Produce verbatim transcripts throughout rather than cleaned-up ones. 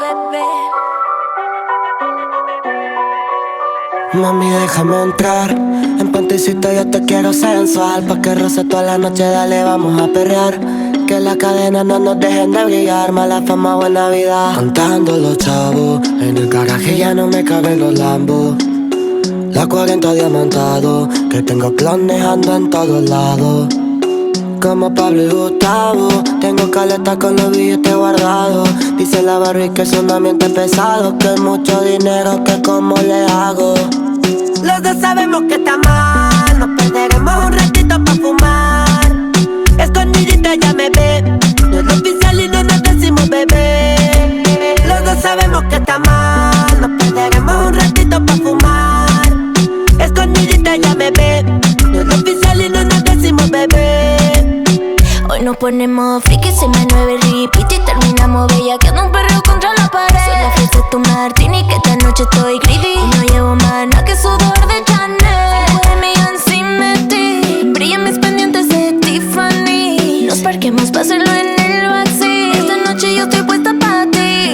bebé. Mami, déjame entrar. En panticito yo te quiero sensual. Pa' que roce toda la noche, dale, vamos a perrear. Que las cadenas no nos dejen de brillar. Mala fama, buena vida, contando los chavos. En el garaje ya no me caben los lambos. La cuarenta diamantado, que tengo clones, ando en todos lados. Como Pablo y Gustavo, tengo caleta con los billetes guardados. Dice la Barbie que es un ambiente pesado, que es mucho dinero, que cómo le hago. Los dos sabemos que está mal, nos perderemos un ratito pa' fumar. Escondidita ya me ve, no es lo oficial y no nos decimos bebé. Los dos sabemos que está mal, nos perderemos un ratito pa' fumar. Escondidita ya me ve, no es lo oficial y no nos decimos bebé. Hoy nos ponemos friki, se me nueve repeat y terminamos bellaqueando un perreo contra la pared. Soy la fiesta de tu martini, que esta noche estoy greedy. Y no llevo más nada que sudor de Chanel. Cinco de mi encima de ti, brillan mis pendientes de Tiffany. Nos parquemos pa' hacerlo en el backseat. Esta noche yo estoy puesta pa' ti.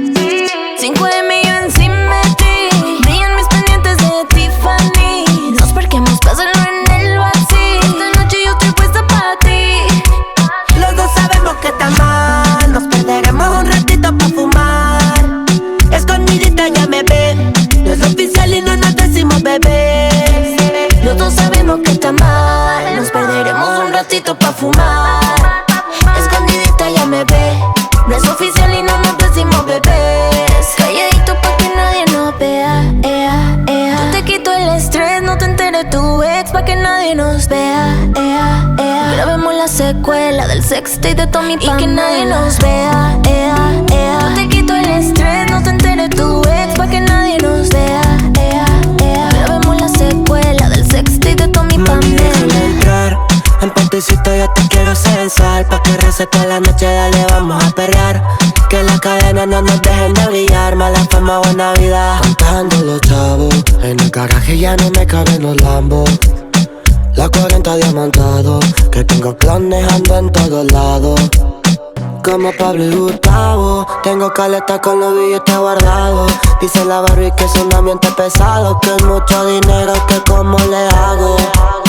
Cinco de mi encima de ti, brillan mis pendientes de Tiffany. Nos parquemos pa' hacerlo en el backseat. Esta noche yo estoy puesta pa' ti. Los dos sabemos que está mal, nos perderemos un ratito pa' fumar. Escondidita ya me ve, no es oficial y no nos decimos bebé. Los dos sabemos que está mal, nos perderemos un ratito pa' fumar. Escondidita ya me ve, no es oficial y no nos decimos bebés. Calladito pa' que nadie nos vea, ea, ea. Yo te quito el estrés, no te entere tu ex, pa' que nadie nos vea, ea, ea. Grabemos la secuela del sextape de Tommy y que nadie nos vea, ea, ea. Yo te quito el estrés, no te entere tu ex, pa' que nadie nos vea, ea, ea. Grabemos la secuela del sextape de Tommy y Mami, déjame Pamela. entrar. En panticito yo te quiero sensual. Pa' que roce toda la noche, dale, vamos a perrear. Que las cadenas no nos dejen de brillar. Mala fama, buena vida, contando los chavos. En el garaje ya no me caben los lambos. La cuarenta diamantado, que tengo clones, ando en todos lados. Como Pablo y Gustavo, tengo caleta con los billetes guardados. Dice la Barbie que es un ambiente pesado, que es mucho dinero, que cómo le hago.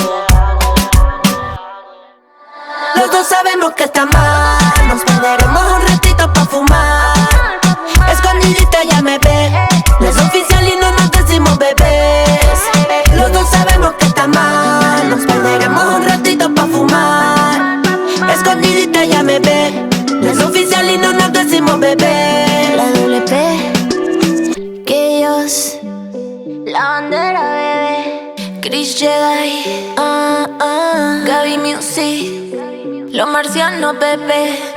Los dos sabemos que está mal, nos perderemos un ratito pa' fumar. Escondidita ya me ve, no es oficial y no nos decimos bebés. Los dos sabemos que está mal, nos perderemos un ratito pa' fumar. Escondidita ya me ve, no es oficial y no nos decimos bebés. La doble P, que ellos, la bandera bebé. Chris llega ahí, ah, ah. Gaby Music, los marcianos bebé.